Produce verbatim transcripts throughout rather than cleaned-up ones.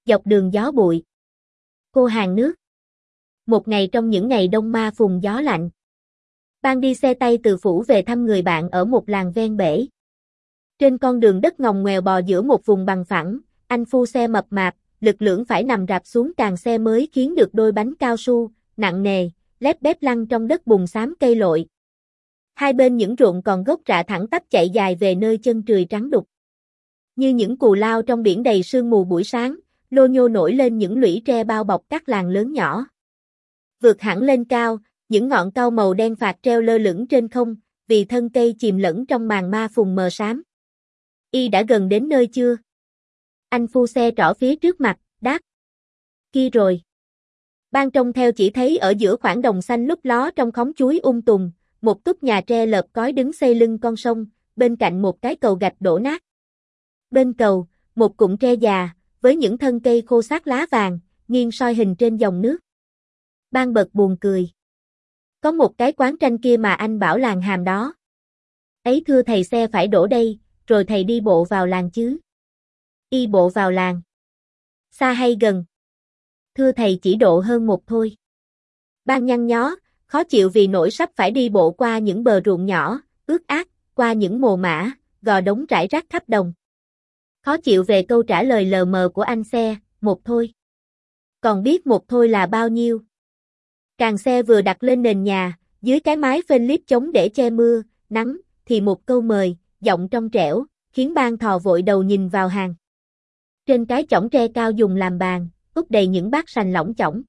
Dọc đường gió bụi. Cô hàng nước. Một ngày trong những ngày đông ma phùng gió lạnh. Ban đi xe tay từ phủ về thăm người bạn ở một làng ven bể. Trên con đường đất ngòng ngoèo bò giữa một vùng bằng phẳng, anh phu xe mập mạp, lực lưỡng phải nằm rạp xuống càng xe mới khiến được đôi bánh cao su, nặng nề, lép bép lăn trong đất bùn xám cây lội. Hai bên những ruộng còn gốc rạ thẳng tắp chạy dài về nơi chân trời trắng đục. Như những cù lao trong biển đầy sương mù buổi sáng, lô nhô nổi lên những lũy tre bao bọc các làng lớn nhỏ. Vượt hẳn lên cao, những ngọn cau màu đen phạt treo lơ lửng trên không, vì thân cây chìm lẫn trong màn ma phùng mờ xám. Y đã gần đến nơi chưa? Anh phu xe trỏ phía trước mặt, đáp. Kia rồi. Ban trông theo chỉ thấy ở giữa khoảng đồng xanh lúp ló trong khóm chuối um tùm, một túp nhà tre lợp cói đứng xây lưng con sông, bên cạnh một cái cầu gạch đổ nát. Bên cầu, một cụm tre già, với những thân cây khô xác lá vàng, nghiêng soi hình trên dòng nước. Ban bật buồn cười. Có một cái quán tranh kia mà anh bảo làng Hàm đó. Ấy thưa thầy, xe phải đổ đây, rồi thầy đi bộ vào làng chứ. Y bộ vào làng. Xa hay gần? Thưa thầy, chỉ độ hơn một thôi. Ban nhăn nhó, khó chịu vì nỗi sắp phải đi bộ qua những bờ ruộng nhỏ, ướt át, qua những mồ mả, gò đống rải rác khắp đồng. Khó chịu về câu trả lời lờ mờ của anh xe, một thôi. Còn biết một thôi là bao nhiêu? Càng xe vừa đặt lên nền nhà, dưới cái mái phên liếp chống để che mưa, nắng, thì một câu mời, giọng trong trẻo, khiến Ban thò vội đầu nhìn vào hàng. Trên cái chõng tre cao dùng làm bàn, úp đầy những bát sành lỏng chỏng.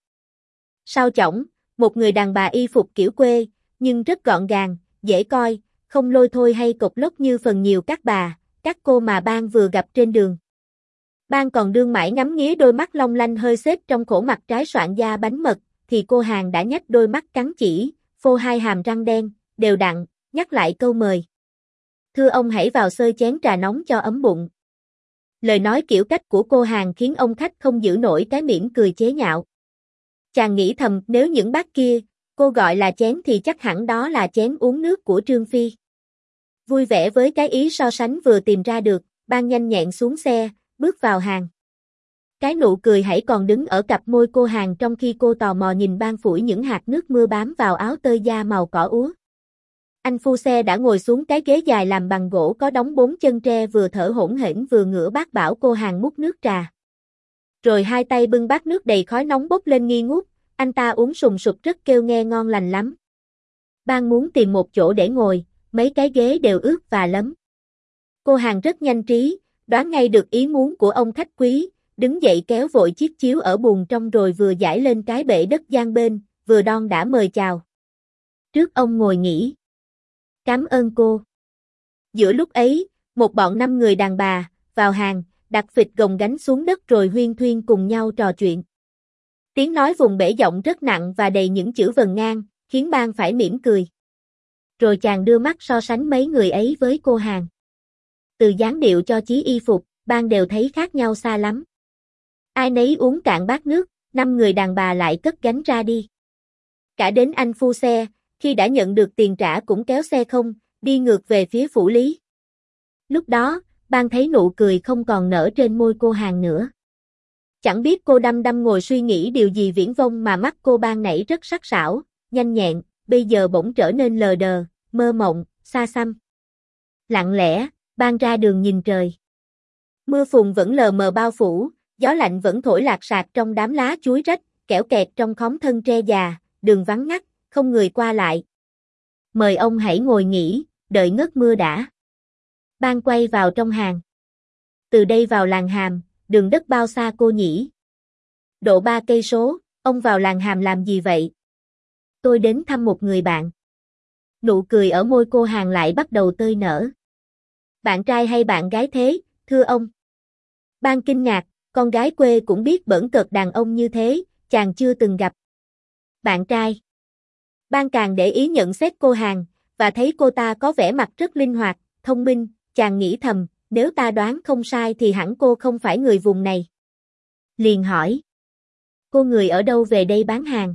Sau chõng, một người đàn bà y phục kiểu quê, nhưng rất gọn gàng, dễ coi, không lôi thôi hay cộc lốc như phần nhiều các bà, các cô mà Ban vừa gặp trên đường. Ban còn đương mãi ngắm nghía đôi mắt long lanh hơi xếp trong khổ mặt trái soạn da bánh mật, thì cô hàng đã nhách đôi mắt cắn chỉ, phô hai hàm răng đen, đều đặn, nhắc lại câu mời. Thưa ông hãy vào xơi chén trà nóng cho ấm bụng. Lời nói kiểu cách của cô hàng khiến ông khách không giữ nổi cái mỉm cười chế nhạo. Chàng nghĩ thầm, nếu những bát kia, cô gọi là chén thì chắc hẳn đó là chén uống nước của Trương Phi. Vui vẻ với cái ý so sánh vừa tìm ra được, Ban nhanh nhẹn xuống xe, bước vào hàng. Cái nụ cười hãy còn đứng ở cặp môi cô hàng trong khi cô tò mò nhìn Ban phủi những hạt nước mưa bám vào áo tơi da màu cỏ úa. Anh phu xe đã ngồi xuống cái ghế dài làm bằng gỗ có đóng bốn chân tre, vừa thở hổn hển vừa ngửa bát bảo cô hàng múc nước trà. Rồi hai tay bưng bát nước đầy khói nóng bốc lên nghi ngút, anh ta uống sùng sục rất kêu nghe ngon lành lắm. Ban muốn tìm một chỗ để ngồi, mấy cái ghế đều ướt và lấm. Cô hàng rất nhanh trí, đoán ngay được ý muốn của ông khách quý, đứng dậy kéo vội chiếc chiếu ở buồng trong rồi vừa giải lên cái bệ đất gian bên, vừa đon đã mời chào. Trước ông ngồi nghỉ. Cảm ơn cô. Giữa lúc ấy, một bọn năm người đàn bà, vào hàng, đặt phịch gồng gánh xuống đất rồi huyên thuyên cùng nhau trò chuyện. Tiếng nói vùng bể giọng rất nặng và đầy những chữ vần ngang, khiến Ban phải mỉm cười. Rồi chàng đưa mắt so sánh mấy người ấy với cô hàng. Từ dáng điệu cho chí y phục, Ban đều thấy khác nhau xa lắm. Ai nấy uống cạn bát nước, năm người đàn bà lại cất gánh ra đi. Cả đến anh phu xe, khi đã nhận được tiền trả cũng kéo xe không, đi ngược về phía phủ lý. Lúc đó, Ban thấy nụ cười không còn nở trên môi cô hàng nữa. Chẳng biết cô đăm đăm ngồi suy nghĩ điều gì viển vông mà mắt cô ban nãy rất sắc sảo, nhanh nhẹn, bây giờ bỗng trở nên lờ đờ, mơ mộng, xa xăm. Lặng lẽ, Ban ra đường nhìn trời. Mưa phùn vẫn lờ mờ bao phủ, gió lạnh vẫn thổi lạc sạc trong đám lá chuối rách, kẽo kẹt trong khóm thân tre già, đường vắng ngắt, không người qua lại. Mời ông hãy ngồi nghỉ, đợi ngớt mưa đã. Ban quay vào trong hàng. Từ đây vào làng Hàm, đường đất bao xa cô nhỉ? Độ ba cây số, ông vào làng Hàm làm gì vậy? Tôi đến thăm một người bạn. Nụ cười ở môi cô hàng lại bắt đầu tơi nở. Bạn trai hay bạn gái thế, thưa ông? Ban kinh ngạc, con gái quê cũng biết bỡn cợt đàn ông như thế, chàng chưa từng gặp. Bạn trai. Ban càng để ý nhận xét cô hàng, và thấy cô ta có vẻ mặt rất linh hoạt, thông minh, chàng nghĩ thầm, nếu ta đoán không sai thì hẳn cô không phải người vùng này. Liền hỏi. Cô người ở đâu về đây bán hàng?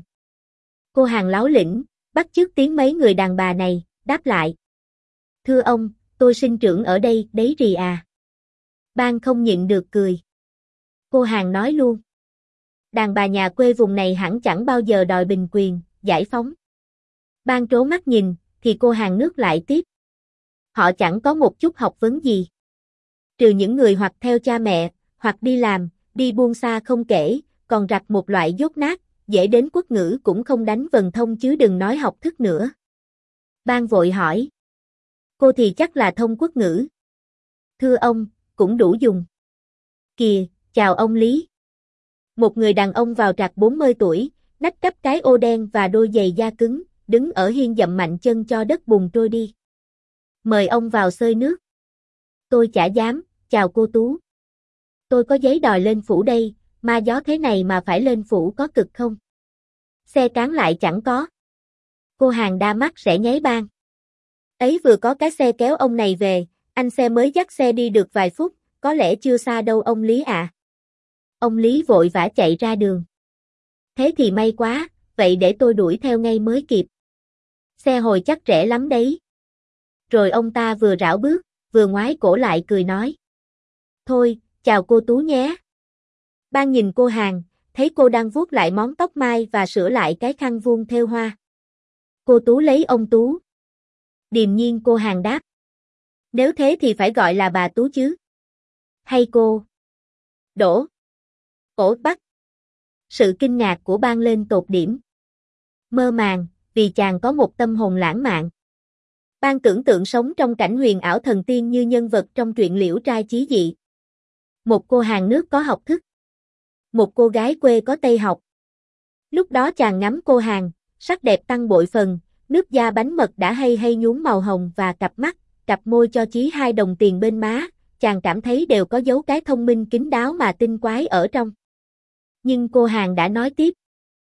Cô hàng láo lĩnh, bắt chước tiếng mấy người đàn bà này, đáp lại. Thưa ông, tôi sinh trưởng ở đây, đấy rì à. Ban không nhịn được cười. Cô hàng nói luôn. Đàn bà nhà quê vùng này hẳn chẳng bao giờ đòi bình quyền, giải phóng. Ban trố mắt nhìn, thì cô hàng nước lại tiếp. Họ chẳng có một chút học vấn gì. Trừ những người hoặc theo cha mẹ, hoặc đi làm, đi buôn xa không kể, còn rặt một loại dốt nát, dễ đến quốc ngữ cũng không đánh vần thông chứ đừng nói học thức nữa. Ban vội hỏi. Cô thì chắc là thông quốc ngữ. Thưa ông, cũng đủ dùng. Kìa, chào ông Lý. Một người đàn ông vào trạc bốn mươi tuổi, nách cắp cái ô đen và đôi giày da cứng, đứng ở hiên dậm mạnh chân cho đất bùn trôi đi. Mời ông vào xơi nước. Tôi chả dám, chào cô Tú. Tôi có giấy đòi lên phủ đây, ma gió thế này mà phải lên phủ có cực không? Xe cán lại chẳng có. Cô hàng đa mắt sẽ nháy Ban. Ấy vừa có cái xe kéo ông này về, anh xe mới dắt xe đi được vài phút, có lẽ chưa xa đâu ông Lý ạ. À. Ông Lý vội vã chạy ra đường. Thế thì may quá, vậy để tôi đuổi theo ngay mới kịp. Xe hồi chắc rẻ lắm đấy. Rồi ông ta vừa rảo bước, vừa ngoái cổ lại cười nói. Thôi, chào cô Tú nhé. Ban nhìn cô hàng, thấy cô đang vuốt lại món tóc mai và sửa lại cái khăn vuông thêu hoa. Cô Tú lấy ông Tú. Điềm nhiên cô hàng đáp. Nếu thế thì phải gọi là bà Tú chứ. Hay cô? Đỗ. Ổ Bắc. Sự kinh ngạc của Ban lên tột điểm. Mơ màng, vì chàng có một tâm hồn lãng mạn. Ban tưởng tượng sống trong cảnh huyền ảo thần tiên như nhân vật trong truyện Liễu trai chí dị. Một cô hàng nước có học thức. Một cô gái quê có tây học. Lúc đó chàng ngắm cô hàng, sắc đẹp tăng bội phần, nước da bánh mật đã hay hay nhuốm màu hồng và cặp mắt, cặp môi cho chí hai đồng tiền bên má, chàng cảm thấy đều có dấu cái thông minh kín đáo mà tinh quái ở trong. Nhưng cô hàng đã nói tiếp.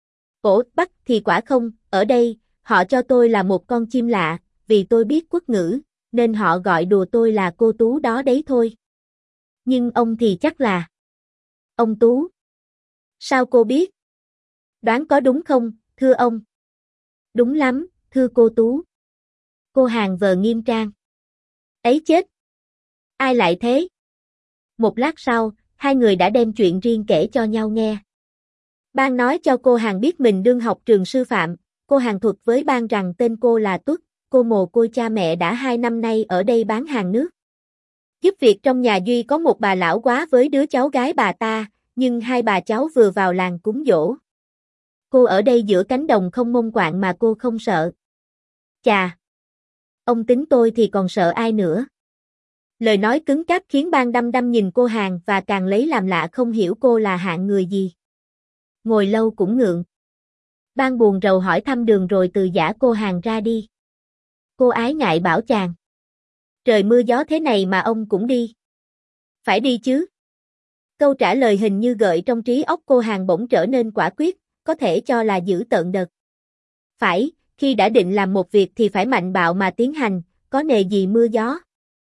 Ổ Bắc thì quả không, ở đây, họ cho tôi là một con chim lạ, vì tôi biết quốc ngữ, nên họ gọi đùa tôi là cô Tú đó đấy thôi. Nhưng ông thì chắc là ông Tú. Sao cô biết? Đoán có đúng không, thưa ông? Đúng lắm, thưa cô Tú. Cô hàng vờ nghiêm trang. Ấy chết! Ai lại thế? Một lát sau, hai người đã đem chuyện riêng kể cho nhau nghe. Ban nói cho cô hàng biết mình đương học trường sư phạm, cô hàng thuật với Ban rằng tên cô là Tuất, cô mồ côi cha mẹ đã hai năm nay ở đây bán hàng nước. Giúp việc trong nhà Duy có một bà lão quá với đứa cháu gái bà ta, nhưng hai bà cháu vừa vào làng cúng giỗ. Cô ở đây giữa cánh đồng không mông quạng mà cô không sợ. Chà! Ông tính tôi thì còn sợ ai nữa. Lời nói cứng cáp khiến Ban đăm đăm nhìn cô hàng và càng lấy làm lạ không hiểu cô là hạng người gì. Ngồi lâu cũng ngượng. Ban buồn rầu hỏi thăm đường rồi từ giã cô hàng ra đi. Cô ái ngại bảo chàng. Trời mưa gió thế này mà ông cũng đi. Phải đi chứ. Câu trả lời hình như gợi trong trí óc cô hàng bỗng trở nên quả quyết, có thể cho là dữ tợn đật. Phải, khi đã định làm một việc thì phải mạnh bạo mà tiến hành, có nề gì mưa gió.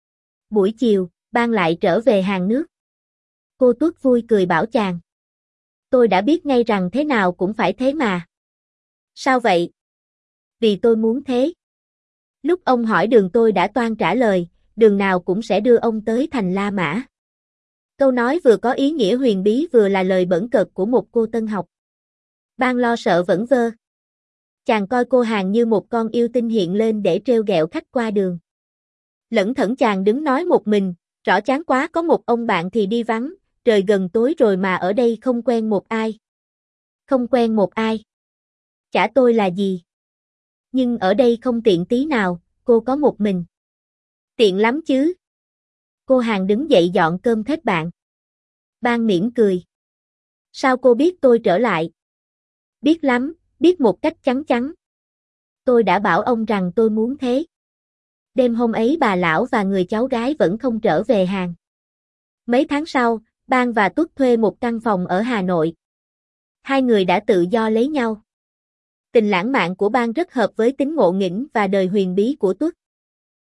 Buổi chiều, Ban lại trở về hàng nước. Cô Tuất vui cười bảo chàng. Tôi đã biết ngay rằng thế nào cũng phải thế mà. Sao vậy? Vì tôi muốn thế. Lúc ông hỏi đường tôi đã toan trả lời, đường nào cũng sẽ đưa ông tới thành La Mã. Câu nói vừa có ý nghĩa huyền bí vừa là lời bẩn cợt của một cô tân học. Ban lo sợ vẩn vơ. Chàng coi cô hàng như một con yêu tinh hiện lên để trêu ghẹo khách qua đường. Lẩn thẩn chàng đứng nói một mình, rõ chán quá có một ông bạn thì đi vắng, trời gần tối rồi mà ở đây không quen một ai. Không quen một ai. Chả tôi là gì. Nhưng ở đây không tiện tí nào, cô có một mình. Tiện lắm chứ. Cô hàng đứng dậy dọn cơm thết bạn. Ban mỉm cười. Sao cô biết tôi trở lại? Biết lắm, biết một cách chắn chắn. Tôi đã bảo ông rằng tôi muốn thế. Đêm hôm ấy bà lão và người cháu gái vẫn không trở về hàng. Mấy tháng sau, Ban và Tuất thuê một căn phòng ở Hà Nội. Hai người đã tự do lấy nhau. Tình lãng mạn của Ban rất hợp với tính ngộ nghĩnh và đời huyền bí của Tuất.